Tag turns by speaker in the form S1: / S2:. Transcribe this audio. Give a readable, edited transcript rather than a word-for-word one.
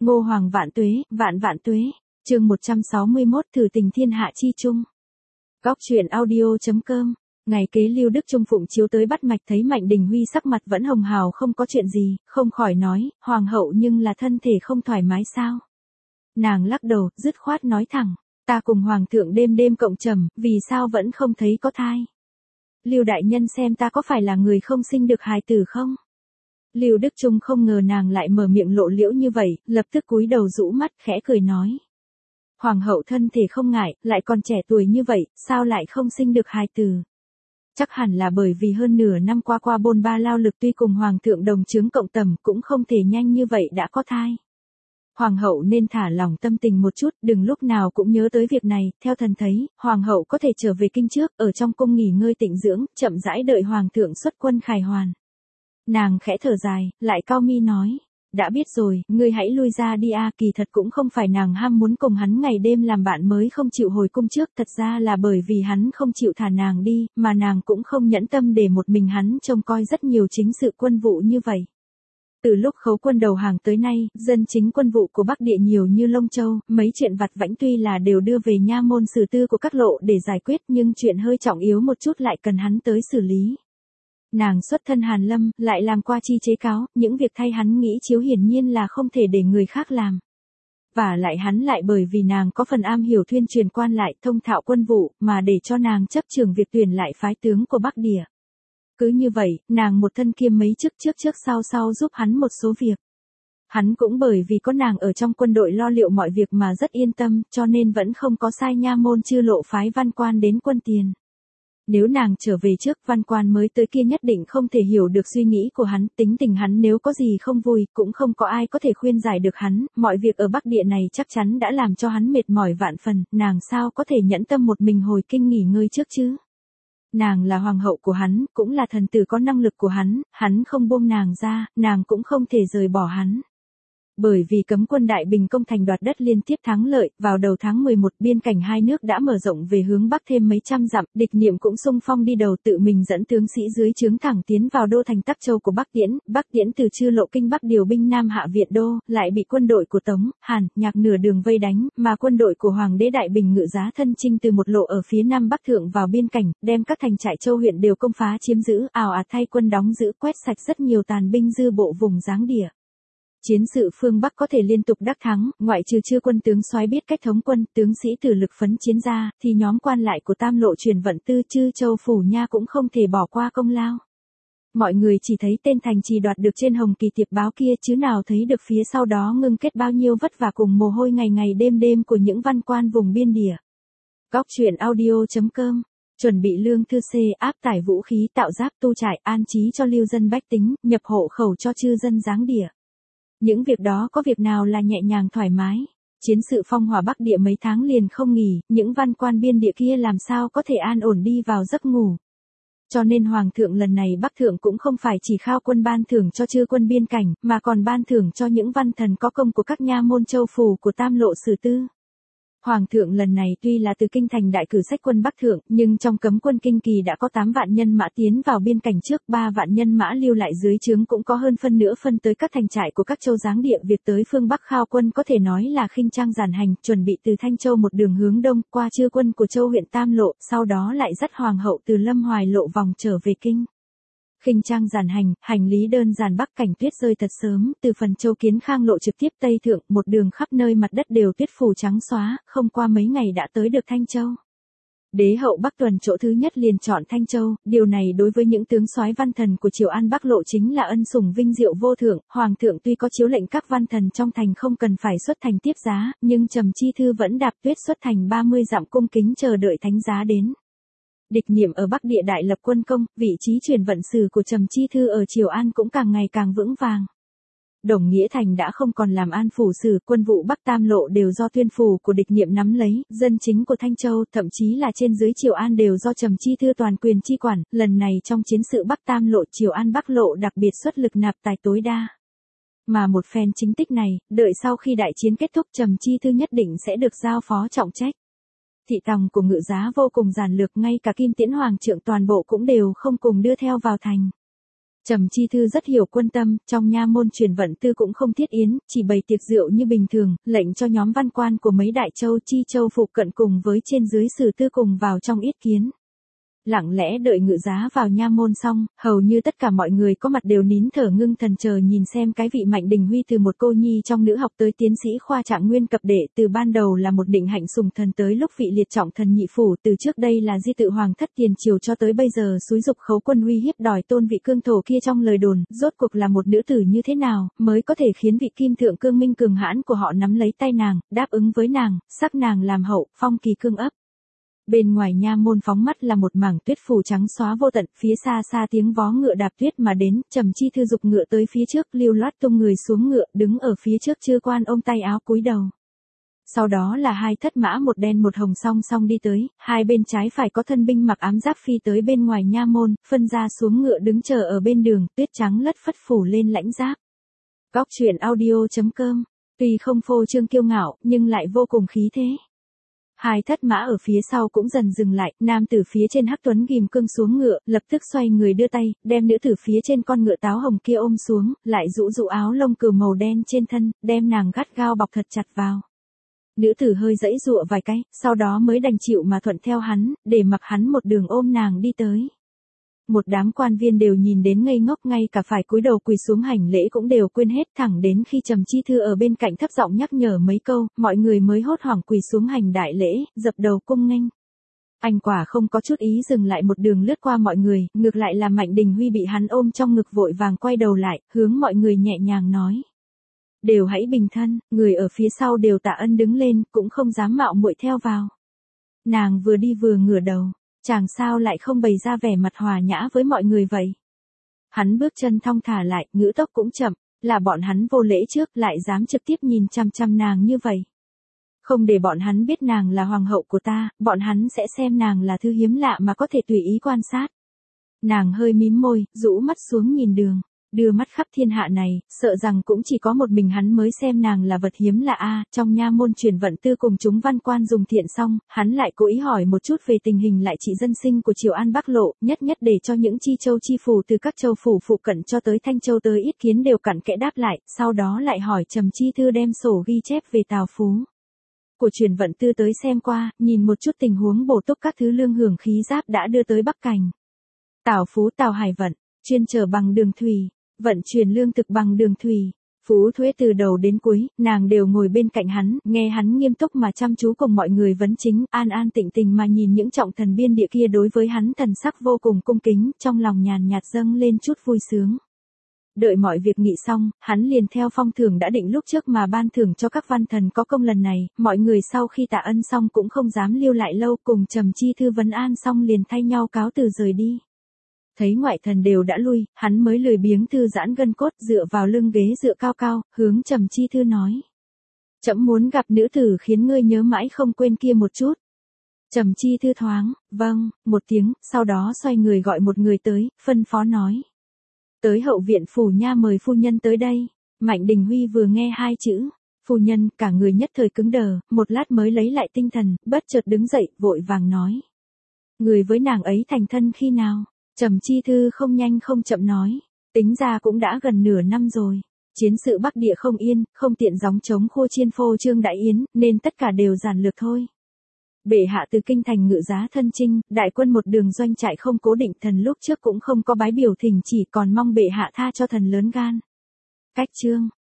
S1: Ngô Hoàng vạn tuế, vạn vạn tuế. Chương 161 thử tình thiên hạ chi chung. Góc truyện audio.com. Ngày kế Lưu Đức Trung phụng chiếu tới bắt mạch thấy Mạnh Đình Huy sắc mặt vẫn hồng hào không có chuyện gì, không khỏi nói, hoàng hậu nhưng là thân thể không thoải mái sao? Nàng lắc đầu, dứt khoát nói thẳng, ta cùng hoàng thượng đêm đêm cộng trầm, vì sao vẫn không thấy có thai? Lưu đại nhân xem ta có phải là người không sinh được hài tử không? Lưu Đức Trung không ngờ nàng lại mở miệng lộ liễu như vậy, lập tức cúi đầu rũ mắt khẽ cười nói. Hoàng hậu thân thể không ngại, lại còn trẻ tuổi như vậy, sao lại không sinh được hài tử? Chắc hẳn là bởi vì hơn nửa năm qua bôn ba lao lực tuy cùng hoàng thượng đồng chướng cộng tầm cũng không thể nhanh như vậy đã có thai. Hoàng hậu nên thả lỏng tâm tình một chút, đừng lúc nào cũng nhớ tới việc này, theo thần thấy, hoàng hậu có thể trở về kinh trước, ở trong cung nghỉ ngơi tịnh dưỡng, chậm rãi đợi hoàng thượng xuất quân khải hoàn. Nàng khẽ thở dài, lại cau mi nói, đã biết rồi, ngươi hãy lui ra đi a. Kỳ thật cũng không phải nàng ham muốn cùng hắn ngày đêm làm bạn mới không chịu hồi cung trước, thật ra là bởi vì hắn không chịu thả nàng đi, mà nàng cũng không nhẫn tâm để một mình hắn trông coi rất nhiều chính sự quân vụ như vậy. Từ lúc khấu quân đầu hàng tới nay, dân chính quân vụ của Bắc Địa nhiều như lông châu, mấy chuyện vặt vãnh tuy là đều đưa về nha môn xử tư của các lộ để giải quyết, nhưng chuyện hơi trọng yếu một chút lại cần hắn tới xử lý. Nàng xuất thân Hàn Lâm, lại làm qua chi chế cáo, những việc thay hắn nghĩ chiếu hiển nhiên là không thể để người khác làm. Và lại hắn lại bởi vì nàng có phần am hiểu thuyên truyền quan lại thông thạo quân vụ, mà để cho nàng chấp trường việc tuyển lại phái tướng của Bắc Địa. Cứ như vậy, nàng một thân kiêm mấy chức trước sau giúp hắn một số việc. Hắn cũng bởi vì có nàng ở trong quân đội lo liệu mọi việc mà rất yên tâm, cho nên vẫn không có sai nha môn chư lộ phái văn quan đến quân tiền. Nếu nàng trở về trước, văn quan mới tới kia nhất định không thể hiểu được suy nghĩ của hắn, tính tình hắn nếu có gì không vui, cũng không có ai có thể khuyên giải được hắn, mọi việc ở Bắc Địa này chắc chắn đã làm cho hắn mệt mỏi vạn phần, nàng sao có thể nhẫn tâm một mình hồi kinh nghỉ ngơi trước chứ? Nàng là hoàng hậu của hắn, cũng là thần tử có năng lực của hắn không buông nàng ra, nàng cũng không thể rời bỏ hắn. Bởi vì cấm quân Đại Bình công thành đoạt đất liên tiếp thắng lợi, vào đầu tháng 11 biên cảnh hai nước đã mở rộng về hướng Bắc thêm mấy trăm dặm, Địch Niệm cũng xung phong đi đầu tự mình dẫn tướng sĩ dưới trướng thẳng tiến vào đô thành Tắc Châu của Bắc Tiễn từ Chư Lộ kinh Bắc điều binh Nam hạ viện đô, lại bị quân đội của Tống, Hàn, Nhạc nửa đường vây đánh, mà quân đội của Hoàng đế Đại Bình ngự giá thân chinh từ một lộ ở phía Nam Bắc thượng vào biên cảnh, đem các thành trại châu huyện đều công phá chiếm giữ, ào ạt thay quân đóng giữ quét sạch rất nhiều tàn binh dư bộ vùng giáng địa. Chiến sự phương Bắc có thể liên tục đắc thắng, ngoại trừ Chư quân tướng soái biết cách thống quân, tướng sĩ từ lực phấn chiến ra, thì nhóm quan lại của Tam lộ truyền vận tư Chư Châu phủ nha cũng không thể bỏ qua công lao. Mọi người chỉ thấy tên thành trì đoạt được trên hồng kỳ tiệp báo kia chứ nào thấy được phía sau đó ngưng kết bao nhiêu vất vả cùng mồ hôi ngày ngày đêm của những văn quan vùng biên địa. Góc truyện audio.com. Chuẩn bị lương thư xê, áp tải vũ khí, tạo giáp tu trại, an trí cho lưu dân bách tính, nhập hộ khẩu cho chư dân giáng địa. Những việc đó có việc nào là nhẹ nhàng thoải mái. Chiến sự phong hỏa Bắc Địa mấy tháng liền không nghỉ, những văn quan biên địa kia làm sao có thể an ổn đi vào giấc ngủ. Cho nên Hoàng thượng lần này Bắc thượng cũng không phải chỉ khao quân ban thưởng cho chư quân biên cảnh, mà còn ban thưởng cho những văn thần có công của các nha môn châu phủ của Tam lộ sử tư. Hoàng thượng lần này tuy là từ kinh thành đại cử sách quân Bắc thượng, nhưng trong cấm quân kinh kỳ đã có 8 vạn nhân mã tiến vào biên cảnh trước, 3 vạn nhân mã lưu lại dưới trướng cũng có hơn phân nửa phân tới các thành trại của các châu giáng địa. Việc tới phương Bắc khao quân có thể nói là khinh trang giản hành, chuẩn bị từ Thanh Châu một đường hướng đông qua Chư quân của châu huyện Tam lộ, sau đó lại dắt hoàng hậu từ Lâm Hoài lộ vòng trở về kinh. Khinh trang giản hành, hành lý đơn giản Bắc cảnh tuyết rơi thật sớm, từ phần châu Kiến Khang lộ trực tiếp Tây thượng, một đường khắp nơi mặt đất đều tuyết phủ trắng xóa, không qua mấy ngày đã tới được Thanh Châu. Đế hậu Bắc tuần chỗ thứ nhất liền chọn Thanh Châu, điều này đối với những tướng soái văn thần của Triều An Bắc lộ chính là ân sủng vinh diệu vô thượng. Hoàng thượng tuy có chiếu lệnh các văn thần trong thành không cần phải xuất thành tiếp giá, nhưng Trầm Chi Thư vẫn đạp tuyết xuất thành 30 dặm cung kính chờ đợi thánh giá đến. Địch Niệm ở Bắc Địa đại lập quân công, vị trí truyền vận sử của Trầm Chi Thư ở Triều An cũng càng ngày càng vững vàng. Đồng Nghĩa Thành đã không còn làm an phủ sử, quân vụ Bắc Tam lộ đều do tuyên phủ của Địch Niệm nắm lấy, dân chính của Thanh Châu, thậm chí là trên dưới Triều An đều do Trầm Chi Thư toàn quyền chi quản. Lần này trong chiến sự Bắc Tam lộ, Triều An Bắc lộ đặc biệt xuất lực nạp tài tối đa. Mà một phen chính tích này, đợi sau khi đại chiến kết thúc Trầm Chi Thư nhất định sẽ được giao phó trọng trách. Thị tòng của ngự giá vô cùng giản lược, ngay cả Kim Tiễn Hoàng trượng toàn bộ cũng đều không cùng đưa theo vào thành. Trầm Chi Thư rất hiểu quân tâm, trong nha môn truyền vận tư cũng không thiết yến, chỉ bày tiệc rượu như bình thường, lệnh cho nhóm văn quan của mấy đại châu chi châu phụ cận cùng với trên dưới sử tư cùng vào trong yết kiến. Lặng lẽ đợi ngự giá vào nha môn xong, hầu như tất cả mọi người có mặt đều nín thở ngưng thần chờ nhìn xem cái vị Mạnh Đình Huy từ một cô nhi trong nữ học tới tiến sĩ khoa trạng nguyên cập đệ, từ ban đầu là một định hạnh sùng thần tới lúc vị liệt trọng thần nhị phủ, từ trước đây là di tự hoàng thất tiền triều cho tới bây giờ xúi dục khấu quân uy hiếp đòi tôn vị cương thổ kia trong lời đồn, rốt cuộc là một nữ tử như thế nào mới có thể khiến vị kim thượng cương minh cường hãn của họ nắm lấy tay nàng, đáp ứng với nàng, sắc nàng làm hậu, phong kỳ cương ấp. Bên ngoài nha môn phóng mắt là một mảng tuyết phủ trắng xóa vô tận, phía xa xa tiếng vó ngựa đạp tuyết mà đến, Trầm Chi Thư dục ngựa tới phía trước, lưu loát tung người xuống ngựa, đứng ở phía trước chư quan ôm tay áo cúi đầu. Sau đó là hai thất mã một đen một hồng song song đi tới, hai bên trái phải có thân binh mặc ám giáp phi tới bên ngoài nha môn, phân ra xuống ngựa đứng chờ ở bên đường, tuyết trắng lất phất phủ lên lãnh giáp. Góc truyện audio.com, tuy không phô trương kiêu ngạo, nhưng lại vô cùng khí thế. Hai thất mã ở phía sau cũng dần dừng lại, nam tử phía trên hắc tuấn ghim cương xuống ngựa, lập tức xoay người đưa tay, đem nữ tử phía trên con ngựa táo hồng kia ôm xuống, lại rũ rũ áo lông cừu màu đen trên thân, đem nàng gắt gao bọc thật chặt vào. Nữ tử hơi giãy giụa vài cái, sau đó mới đành chịu mà thuận theo hắn, để mặc hắn một đường ôm nàng đi tới. Một đám quan viên đều nhìn đến ngây ngốc, ngay cả phải cúi đầu quỳ xuống hành lễ cũng đều quên hết, thẳng đến khi Trầm Chi Thư ở bên cạnh thấp giọng nhắc nhở mấy câu, mọi người mới hốt hoảng quỳ xuống hành đại lễ, dập đầu cung nghênh. Anh quả không có chút ý dừng lại, một đường lướt qua mọi người, ngược lại là Mạnh Đình Huy bị hắn ôm trong ngực vội vàng quay đầu lại, hướng mọi người nhẹ nhàng nói. Đều hãy bình thân, người ở phía sau đều tạ ân đứng lên, cũng không dám mạo muội theo vào. Nàng vừa đi vừa ngửa đầu. Chàng sao lại không bày ra vẻ mặt hòa nhã với mọi người vậy? Hắn bước chân thong thả lại, ngữ tốc cũng chậm, là bọn hắn vô lễ trước lại dám trực tiếp nhìn chăm chăm nàng như vậy. Không để bọn hắn biết nàng là hoàng hậu của ta, bọn hắn sẽ xem nàng là thứ hiếm lạ mà có thể tùy ý quan sát. Nàng hơi mím môi, rũ mắt xuống nhìn đường. Đưa mắt khắp thiên hạ này, sợ rằng cũng chỉ có một mình hắn mới xem nàng là vật hiếm lạ a. Trong nha môn truyền vận tư cùng chúng văn quan dùng thiện xong, hắn lại cố ý hỏi một chút về tình hình lại trị dân sinh của Triều An Bắc Lộ, nhất để cho những chi châu chi phủ từ các châu phủ phụ cận cho tới Thanh Châu tới Yết Kiến đều cặn kẽ đáp lại, sau đó lại hỏi Trầm Chi Thư đem sổ ghi chép về Tào Phú của truyền vận tư tới xem qua, nhìn một chút tình huống bổ túc các thứ lương hưởng khí giáp đã đưa tới Bắc Cảnh. Tào Phú Tào Hải vận, chuyên chở bằng đường thủy. Vận chuyển lương thực bằng đường thủy, Phú Thuế từ đầu đến cuối, nàng đều ngồi bên cạnh hắn, nghe hắn nghiêm túc mà chăm chú cùng mọi người vấn chính, an an tịnh tình mà nhìn những trọng thần biên địa kia đối với hắn thần sắc vô cùng cung kính, trong lòng nhàn nhạt dâng lên chút vui sướng. Đợi mọi việc nghị xong, hắn liền theo phong thưởng đã định lúc trước mà ban thưởng cho các văn thần có công lần này, mọi người sau khi tạ ân xong cũng không dám lưu lại lâu, cùng Trầm Chi Thư vấn an xong liền thay nhau cáo từ rời đi. Thấy ngoại thần đều đã lui, hắn mới lười biếng thư giãn gân cốt, dựa vào lưng ghế dựa cao cao, hướng Trầm Chi Thư nói. Trẫm muốn gặp nữ tử khiến ngươi nhớ mãi không quên kia một chút. Trầm Chi Thư thoáng, vâng, một tiếng, sau đó xoay người gọi một người tới, phân phó nói. Tới hậu viện phủ nha mời phu nhân tới đây. Mạnh Đình Huy vừa nghe hai chữ, phu nhân, cả người nhất thời cứng đờ, một lát mới lấy lại tinh thần, bất chợt đứng dậy, vội vàng nói. Người với nàng ấy thành thân khi nào? Trầm Chi Thư không nhanh không chậm nói, tính ra cũng đã gần nửa năm rồi. Chiến sự Bắc Địa không yên, không tiện gióng trống khô chiên phô trương đại yến, nên tất cả đều giản lược thôi. Bệ hạ từ kinh thành ngự giá thân chinh, đại quân một đường doanh trại không cố định, thần lúc trước cũng không có bái biểu thỉnh chỉ, còn mong bệ hạ tha cho thần lớn gan. Cách chương